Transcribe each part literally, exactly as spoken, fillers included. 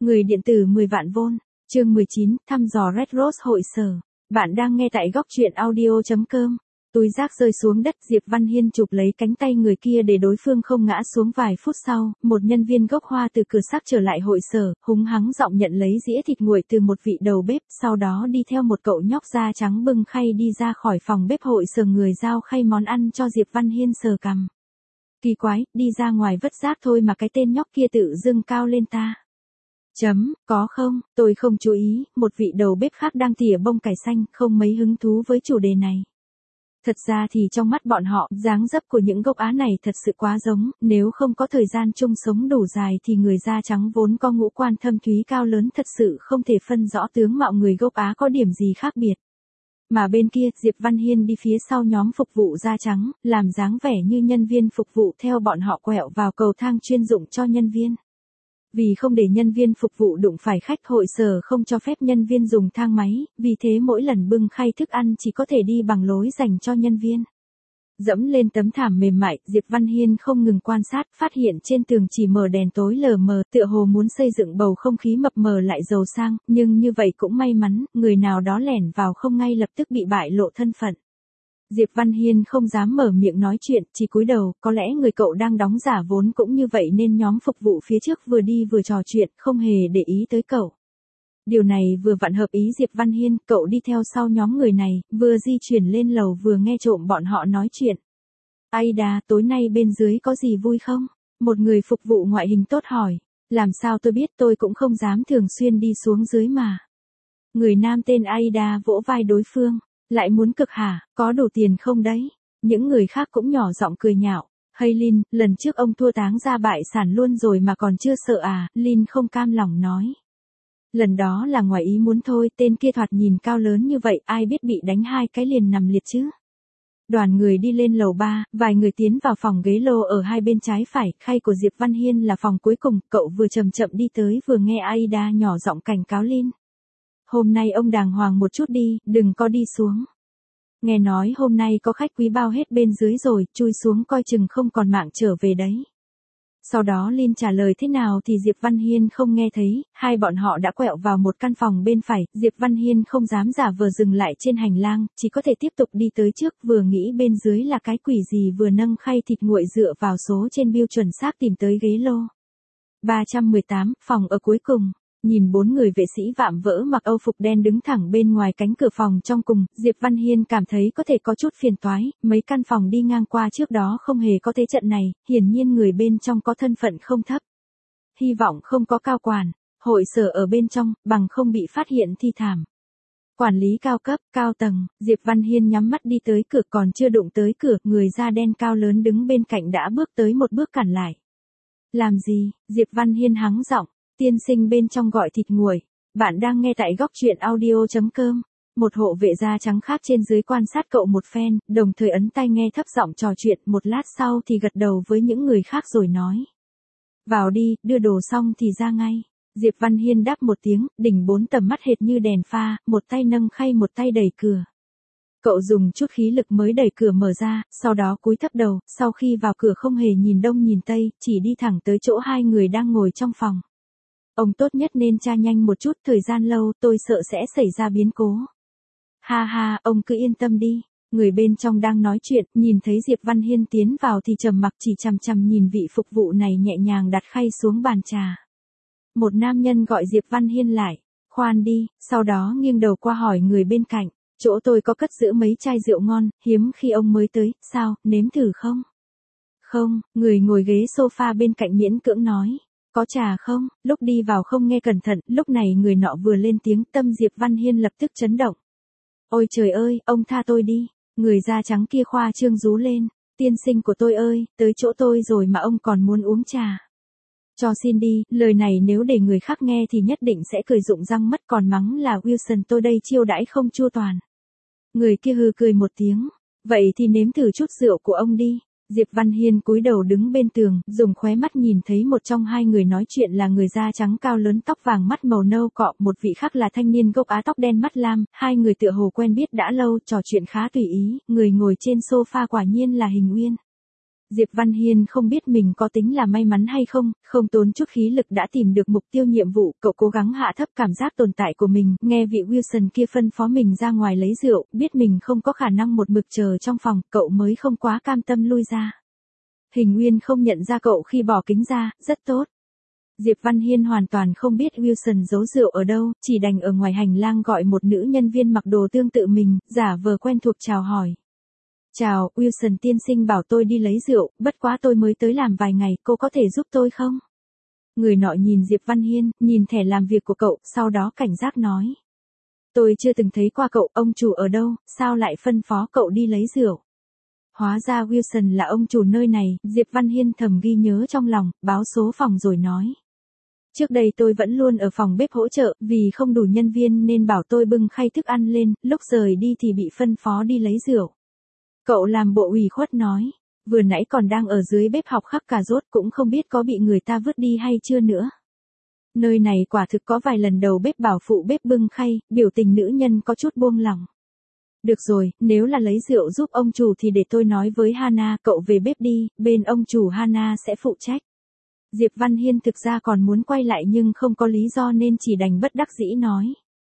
Người điện tử mười vạn vôn, chương mười chín, thăm dò Red Rose hội sở. Bạn đang nghe tại góc truyện audio chấm com. Túi rác rơi xuống đất, Diệp Văn Hiên chụp lấy cánh tay người kia để đối phương không ngã xuống. Vài phút sau, một nhân viên gốc Hoa từ cửa xác trở lại hội sở, húng hắng giọng nhận lấy dĩa thịt nguội từ một vị đầu bếp, sau đó đi theo một cậu nhóc da trắng bưng khay đi ra khỏi phòng bếp hội sở. Người giao khay món ăn cho Diệp Văn Hiên sờ cằm. Kỳ quái, đi ra ngoài vứt rác thôi mà cái tên nhóc kia tự dưng cao lên ta. Chấm, có không, tôi không chú ý, một vị đầu bếp khác đang tỉa bông cải xanh, không mấy hứng thú với chủ đề này. Thật ra thì trong mắt bọn họ, dáng dấp của những gốc Á này thật sự quá giống, nếu không có thời gian chung sống đủ dài thì người da trắng vốn có ngũ quan thâm thúy cao lớn thật sự không thể phân rõ tướng mạo người gốc Á có điểm gì khác biệt. Mà bên kia, Diệp Văn Hiên đi phía sau nhóm phục vụ da trắng, làm dáng vẻ như nhân viên phục vụ theo bọn họ quẹo vào cầu thang chuyên dụng cho nhân viên. Vì không để nhân viên phục vụ đụng phải khách, hội sở không cho phép nhân viên dùng thang máy, vì thế mỗi lần bưng khay thức ăn chỉ có thể đi bằng lối dành cho nhân viên. Dẫm lên tấm thảm mềm mại, Diệp Văn Hiên không ngừng quan sát, phát hiện trên tường chỉ mở đèn tối lờ mờ, tựa hồ muốn xây dựng bầu không khí mập mờ lại giàu sang, nhưng như vậy cũng may mắn, người nào đó lẻn vào không ngay lập tức bị bại lộ thân phận. Diệp Văn Hiên không dám mở miệng nói chuyện, chỉ cúi đầu, có lẽ người cậu đang đóng giả vốn cũng như vậy nên nhóm phục vụ phía trước vừa đi vừa trò chuyện, không hề để ý tới cậu. Điều này vừa vặn hợp ý Diệp Văn Hiên, cậu đi theo sau nhóm người này, vừa di chuyển lên lầu vừa nghe trộm bọn họ nói chuyện. Aida, tối nay bên dưới có gì vui không? Một người phục vụ ngoại hình tốt hỏi. Làm sao tôi biết, tôi cũng không dám thường xuyên đi xuống dưới mà. Người nam tên Aida vỗ vai đối phương. Lại muốn cực hả, có đủ tiền không đấy? Những người khác cũng nhỏ giọng cười nhạo. Hay Lin, lần trước ông thua táng ra bại sản luôn rồi mà còn chưa sợ à? Lin không cam lòng nói. Lần đó là ngoài ý muốn thôi, tên kia thoạt nhìn cao lớn như vậy, ai biết bị đánh hai cái liền nằm liệt chứ? Đoàn người đi lên lầu ba, vài người tiến vào phòng ghế lô ở hai bên trái phải, khay của Diệp Văn Hiên là phòng cuối cùng, cậu vừa chậm chậm đi tới vừa nghe Aida nhỏ giọng cảnh cáo Lin. Hôm nay ông đàng hoàng một chút đi, đừng có đi xuống. Nghe nói hôm nay có khách quý bao hết bên dưới rồi, chui xuống coi chừng không còn mạng trở về đấy. Sau đó Lin trả lời thế nào thì Diệp Văn Hiên không nghe thấy, hai bọn họ đã quẹo vào một căn phòng bên phải, Diệp Văn Hiên không dám giả vờ dừng lại trên hành lang, chỉ có thể tiếp tục đi tới trước, vừa nghĩ bên dưới là cái quỷ gì vừa nâng khay thịt nguội dựa vào số trên bưu chuẩn xác tìm tới ghế lô. ba trăm mười tám, phòng ở cuối cùng. Nhìn bốn người vệ sĩ vạm vỡ mặc âu phục đen đứng thẳng bên ngoài cánh cửa phòng trong cùng, Diệp Văn Hiên cảm thấy có thể có chút phiền toái, mấy căn phòng đi ngang qua trước đó không hề có thế trận này, hiển nhiên người bên trong có thân phận không thấp. Hy vọng không có cao quản, hội sở ở bên trong, bằng không bị phát hiện thi thảm. Quản lý cao cấp, cao tầng, Diệp Văn Hiên nhắm mắt đi tới cửa, còn chưa đụng tới cửa, người da đen cao lớn đứng bên cạnh đã bước tới một bước cản lại. Làm gì? Diệp Văn Hiên hắng giọng. Tiên sinh bên trong gọi thịt nguội. Bạn đang nghe tại góc truyện audio chấm com. Một hộ vệ da trắng khác trên dưới quan sát cậu một phen, đồng thời ấn tai nghe thấp giọng trò chuyện, một lát sau thì gật đầu với những người khác rồi nói. Vào đi, đưa đồ xong thì ra ngay. Diệp Văn Hiên đáp một tiếng, đỉnh bốn tầm mắt hệt như đèn pha, một tay nâng khay một tay đẩy cửa. Cậu dùng chút khí lực mới đẩy cửa mở ra, sau đó cúi thấp đầu, sau khi vào cửa không hề nhìn đông nhìn tây, chỉ đi thẳng tới chỗ hai người đang ngồi trong phòng. Ông tốt nhất nên tra nhanh một chút, thời gian lâu tôi sợ sẽ xảy ra biến cố. Ha ha, ông cứ yên tâm đi. Người bên trong đang nói chuyện, nhìn thấy Diệp Văn Hiên tiến vào thì trầm mặc chỉ chằm chằm nhìn vị phục vụ này nhẹ nhàng đặt khay xuống bàn trà. Một nam nhân gọi Diệp Văn Hiên lại. Khoan đi, sau đó nghiêng đầu qua hỏi người bên cạnh. Chỗ tôi có cất giữ mấy chai rượu ngon, hiếm khi ông mới tới, sao, nếm thử không? Không, người ngồi ghế sofa bên cạnh miễn cưỡng nói. Có trà không? Lúc đi vào không nghe cẩn thận, lúc này người nọ vừa lên tiếng, tâm Diệp Văn Hiên lập tức chấn động. Ôi trời ơi, ông tha tôi đi. Người da trắng kia khoa trương rú lên. Tiên sinh của tôi ơi, tới chỗ tôi rồi mà ông còn muốn uống trà. Cho xin đi, lời này nếu để người khác nghe thì nhất định sẽ cười rụng răng mất, còn mắng là Wilson tôi đây chiêu đãi không chu toàn. Người kia hừ cười một tiếng. Vậy thì nếm thử chút rượu của ông đi. Diệp Văn Hiên cúi đầu đứng bên tường, dùng khóe mắt nhìn thấy một trong hai người nói chuyện là người da trắng cao lớn tóc vàng mắt màu nâu cọ, một vị khác là thanh niên gốc Á tóc đen mắt lam, hai người tựa hồ quen biết đã lâu, trò chuyện khá tùy ý, người ngồi trên sofa quả nhiên là Hình Uyên. Diệp Văn Hiên không biết mình có tính là may mắn hay không, không tốn chút khí lực đã tìm được mục tiêu nhiệm vụ, cậu cố gắng hạ thấp cảm giác tồn tại của mình, nghe vị Wilson kia phân phó mình ra ngoài lấy rượu, biết mình không có khả năng một mực chờ trong phòng, cậu mới không quá cam tâm lui ra. Hình Nguyên không nhận ra cậu khi bỏ kính ra, rất tốt. Diệp Văn Hiên hoàn toàn không biết Wilson giấu rượu ở đâu, chỉ đành ở ngoài hành lang gọi một nữ nhân viên mặc đồ tương tự mình, giả vờ quen thuộc chào hỏi. Chào, Wilson tiên sinh bảo tôi đi lấy rượu, bất quá tôi mới tới làm vài ngày, cô có thể giúp tôi không? Người nọ nhìn Diệp Văn Hiên, nhìn thẻ làm việc của cậu, sau đó cảnh giác nói. Tôi chưa từng thấy qua cậu, ông chủ ở đâu, sao lại phân phó cậu đi lấy rượu? Hóa ra Wilson là ông chủ nơi này, Diệp Văn Hiên thầm ghi nhớ trong lòng, báo số phòng rồi nói. Trước đây tôi vẫn luôn ở phòng bếp hỗ trợ, vì không đủ nhân viên nên bảo tôi bưng khay thức ăn lên, lúc rời đi thì bị phân phó đi lấy rượu. Cậu làm bộ ủy khuất nói, vừa nãy còn đang ở dưới bếp học khắc cà rốt cũng không biết có bị người ta vứt đi hay chưa nữa. Nơi này quả thực có vài lần đầu bếp bảo phụ bếp bưng khay, biểu tình nữ nhân có chút buông lỏng. Được rồi, nếu là lấy rượu giúp ông chủ thì để tôi nói với Hana, cậu về bếp đi, bên ông chủ Hana sẽ phụ trách. Diệp Văn Hiên thực ra còn muốn quay lại nhưng không có lý do nên chỉ đành bất đắc dĩ nói.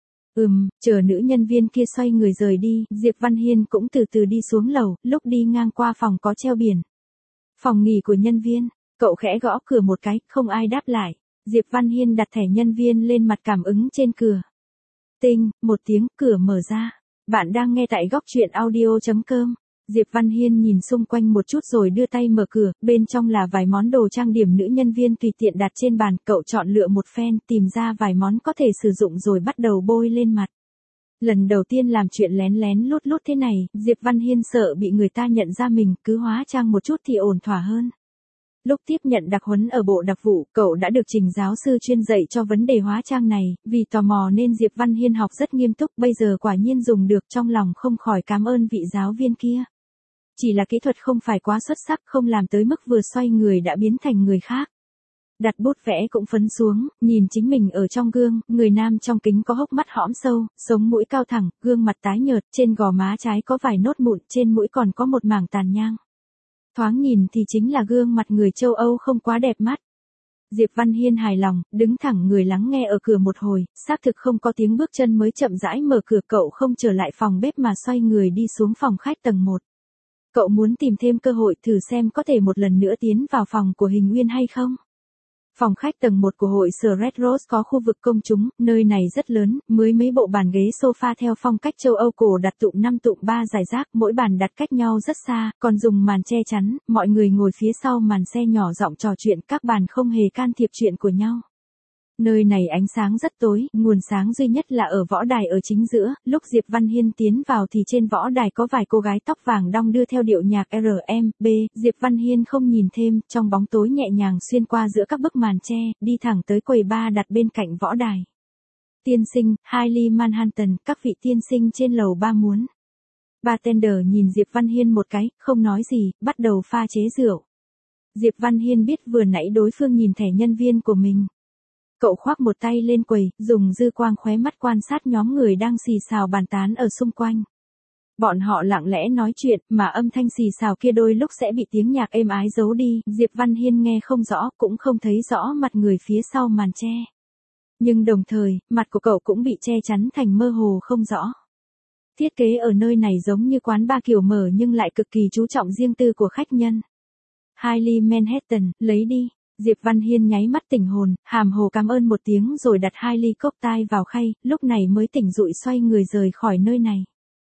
Ừm, chờ nữ nhân viên kia xoay người rời đi, Diệp Văn Hiên cũng từ từ đi xuống lầu, lúc đi ngang qua phòng có treo biển. Phòng nghỉ của nhân viên, cậu khẽ gõ cửa một cái, không ai đáp lại. Diệp Văn Hiên đặt thẻ nhân viên lên mặt cảm ứng trên cửa. Tinh, một tiếng, cửa mở ra. Bạn đang nghe tại góc truyện audio chấm com. Diệp Văn Hiên nhìn xung quanh một chút rồi đưa tay mở cửa, bên trong là vài món đồ trang điểm nữ nhân viên tùy tiện đặt trên bàn, cậu chọn lựa một phen, tìm ra vài món có thể sử dụng rồi bắt đầu bôi lên mặt. Lần đầu tiên làm chuyện lén lén lút lút thế này, Diệp Văn Hiên sợ bị người ta nhận ra mình, cứ hóa trang một chút thì ổn thỏa hơn. Lúc tiếp nhận đặc huấn ở bộ đặc vụ, cậu đã được Trình giáo sư chuyên dạy cho vấn đề hóa trang này, vì tò mò nên Diệp Văn Hiên học rất nghiêm túc, bây giờ quả nhiên dùng được, trong lòng không khỏi cảm ơn vị giáo viên kia. Chỉ là kỹ thuật không phải quá xuất sắc, không làm tới mức vừa xoay người đã biến thành người khác. Đặt bút vẽ cũng phấn xuống, nhìn chính mình ở trong gương, người nam trong kính có hốc mắt hõm sâu, sống mũi cao thẳng, gương mặt tái nhợt, trên gò má trái có vài nốt mụn, trên mũi còn có một mảng tàn nhang. Thoáng nhìn thì chính là gương mặt người châu Âu không quá đẹp mắt. Diệp Văn Hiên hài lòng, đứng thẳng người lắng nghe ở cửa một hồi, xác thực không có tiếng bước chân mới chậm rãi mở cửa, cậu không trở lại phòng bếp mà xoay người đi xuống phòng khách tầng một. Cậu muốn tìm thêm cơ hội thử xem có thể một lần nữa tiến vào phòng của Hình Nguyên hay không. Phòng khách tầng một của hội sở Red Rose có khu vực công chúng, nơi này rất lớn, mới mấy bộ bàn ghế sofa theo phong cách châu Âu cổ đặt tụm năm tụm ba giải rác, mỗi bàn đặt cách nhau rất xa, còn dùng màn che chắn, mọi người ngồi phía sau màn xe nhỏ giọng trò chuyện, các bàn không hề can thiệp chuyện của nhau. Nơi này ánh sáng rất tối, nguồn sáng duy nhất là ở võ đài ở chính giữa, lúc Diệp Văn Hiên tiến vào thì trên võ đài có vài cô gái tóc vàng đong đưa theo điệu nhạc R M B, Diệp Văn Hiên không nhìn thêm, trong bóng tối nhẹ nhàng xuyên qua giữa các bức màn che, đi thẳng tới quầy bar đặt bên cạnh võ đài. Tiên sinh, Hailey Manhattan, các vị tiên sinh trên lầu ba muốn. Bartender nhìn Diệp Văn Hiên một cái, không nói gì, bắt đầu pha chế rượu. Diệp Văn Hiên biết vừa nãy đối phương nhìn thẻ nhân viên của mình. Cậu khoác một tay lên quầy, dùng dư quang khóe mắt quan sát nhóm người đang xì xào bàn tán ở xung quanh. Bọn họ lặng lẽ nói chuyện, mà âm thanh xì xào kia đôi lúc sẽ bị tiếng nhạc êm ái giấu đi, Diệp Văn Hiên nghe không rõ, cũng không thấy rõ mặt người phía sau màn che. Nhưng đồng thời, mặt của cậu cũng bị che chắn thành mơ hồ không rõ. Thiết kế ở nơi này giống như quán bar kiểu mở nhưng lại cực kỳ chú trọng riêng tư của khách nhân. Hailey Manhattan, lấy đi. Diệp Văn Hiên nháy mắt tỉnh hồn, hàm hồ cảm ơn một tiếng rồi đặt hai ly cocktail vào khay, lúc này mới tỉnh dụi xoay người rời khỏi nơi này.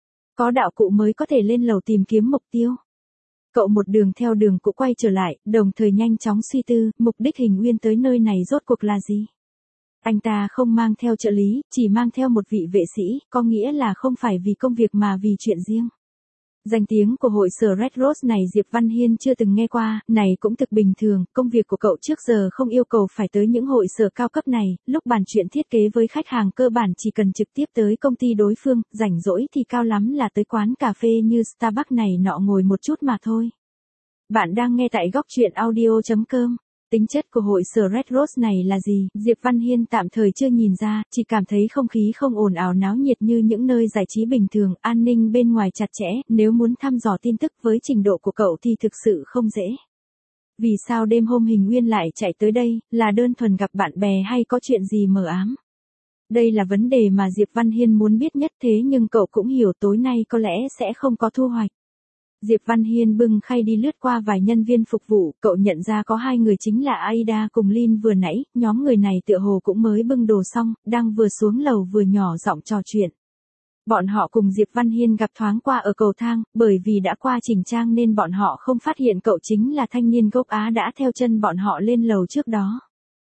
Có đạo cụ mới có thể lên lầu tìm kiếm mục tiêu. Cậu một đường theo đường cũ quay trở lại, đồng thời nhanh chóng suy tư, mục đích Hình Nguyên tới nơi này rốt cuộc là gì? Anh ta không mang theo trợ lý, chỉ mang theo một vị vệ sĩ, có nghĩa là không phải vì công việc mà vì chuyện riêng. Danh tiếng của hội sở Red Rose này Diệp Văn Hiên chưa từng nghe qua, này cũng thực bình thường, công việc của cậu trước giờ không yêu cầu phải tới những hội sở cao cấp này, lúc bàn chuyện thiết kế với khách hàng cơ bản chỉ cần trực tiếp tới công ty đối phương, rảnh rỗi thì cao lắm là tới quán cà phê như Starbucks này nọ ngồi một chút mà thôi. Bạn đang nghe tại góc truyện audio chấm com. Tính chất của hội sở Red Rose này là gì, Diệp Văn Hiên tạm thời chưa nhìn ra, chỉ cảm thấy không khí không ồn ào náo nhiệt như những nơi giải trí bình thường, an ninh bên ngoài chặt chẽ, nếu muốn thăm dò tin tức với trình độ của cậu thì thực sự không dễ. Vì sao đêm hôm Hình Nguyên lại chạy tới đây, là đơn thuần gặp bạn bè hay có chuyện gì mờ ám? Đây là vấn đề mà Diệp Văn Hiên muốn biết nhất, thế nhưng cậu cũng hiểu tối nay có lẽ sẽ không có thu hoạch. Diệp Văn Hiên bưng khay đi lướt qua vài nhân viên phục vụ, cậu nhận ra có hai người chính là Aida cùng Lin vừa nãy, nhóm người này tựa hồ cũng mới bưng đồ xong, đang vừa xuống lầu vừa nhỏ giọng trò chuyện. Bọn họ cùng Diệp Văn Hiên gặp thoáng qua ở cầu thang, bởi vì đã qua chỉnh trang nên bọn họ không phát hiện cậu chính là thanh niên gốc Á đã theo chân bọn họ lên lầu trước đó.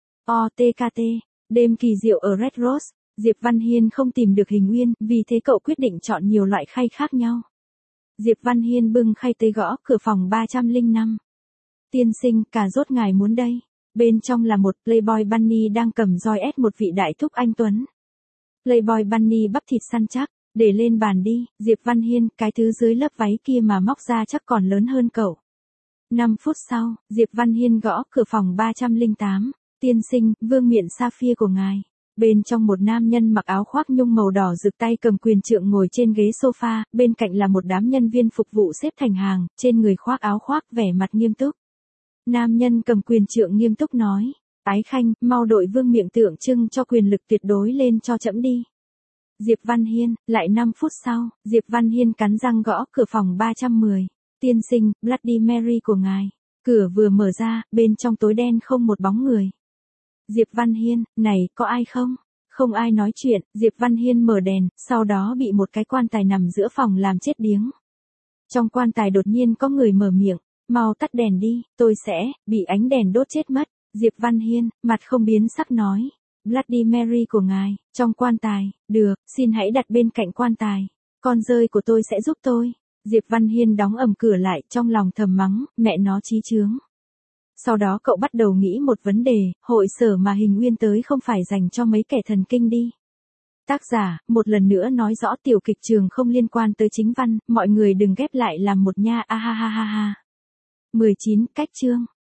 o tê ca tê, đêm kỳ diệu ở Red Rose, Diệp Văn Hiên không tìm được Hình Nguyên, vì thế cậu quyết định chọn nhiều loại khay khác nhau. Diệp Văn Hiên bưng khay tới gõ cửa phòng ba trăm lẻ năm. Tiên sinh, cà rốt ngài muốn đây. Bên trong là một Playboy Bunny đang cầm roi ép một vị đại thúc anh Tuấn. Playboy Bunny bắp thịt săn chắc, để lên bàn đi, Diệp Văn Hiên, cái thứ dưới lớp váy kia mà móc ra chắc còn lớn hơn cậu. năm phút sau, Diệp Văn Hiên gõ cửa phòng ba trăm lẻ tám. Tiên sinh, vương miện sapphire của ngài. Bên trong một nam nhân mặc áo khoác nhung màu đỏ rực tay cầm quyền trượng ngồi trên ghế sofa, bên cạnh là một đám nhân viên phục vụ xếp thành hàng, trên người khoác áo khoác vẻ mặt nghiêm túc. Nam nhân cầm quyền trượng nghiêm túc nói, Ái Khanh, mau đội vương miện tượng trưng cho quyền lực tuyệt đối lên cho trẫm đi. Diệp Văn Hiên, lại năm phút sau, Diệp Văn Hiên cắn răng gõ cửa phòng ba trăm mười. Tiên sinh, Bloody Mary của ngài. Cửa vừa mở ra, bên trong tối đen không một bóng người. Diệp Văn Hiên, này, có ai không? Không ai nói chuyện, Diệp Văn Hiên mở đèn, sau đó bị một cái quan tài nằm giữa phòng làm chết điếng. Trong quan tài đột nhiên có người mở miệng, mau tắt đèn đi, tôi sẽ, bị ánh đèn đốt chết mất. Diệp Văn Hiên, mặt không biến sắc nói, Bloody Mary của ngài, trong quan tài, được, xin hãy đặt bên cạnh quan tài. Con rơi của tôi sẽ giúp tôi. Diệp Văn Hiên đóng ầm cửa lại, trong lòng thầm mắng, mẹ nó chí chướng. Sau đó cậu bắt đầu nghĩ một vấn đề, hội sở mà Hình Nguyên tới không phải dành cho mấy kẻ thần kinh đi. Tác giả, một lần nữa nói rõ tiểu kịch trường không liên quan tới chính văn, mọi người đừng ghép lại làm một nha a ha ha ha ha. mười chín, cách chương.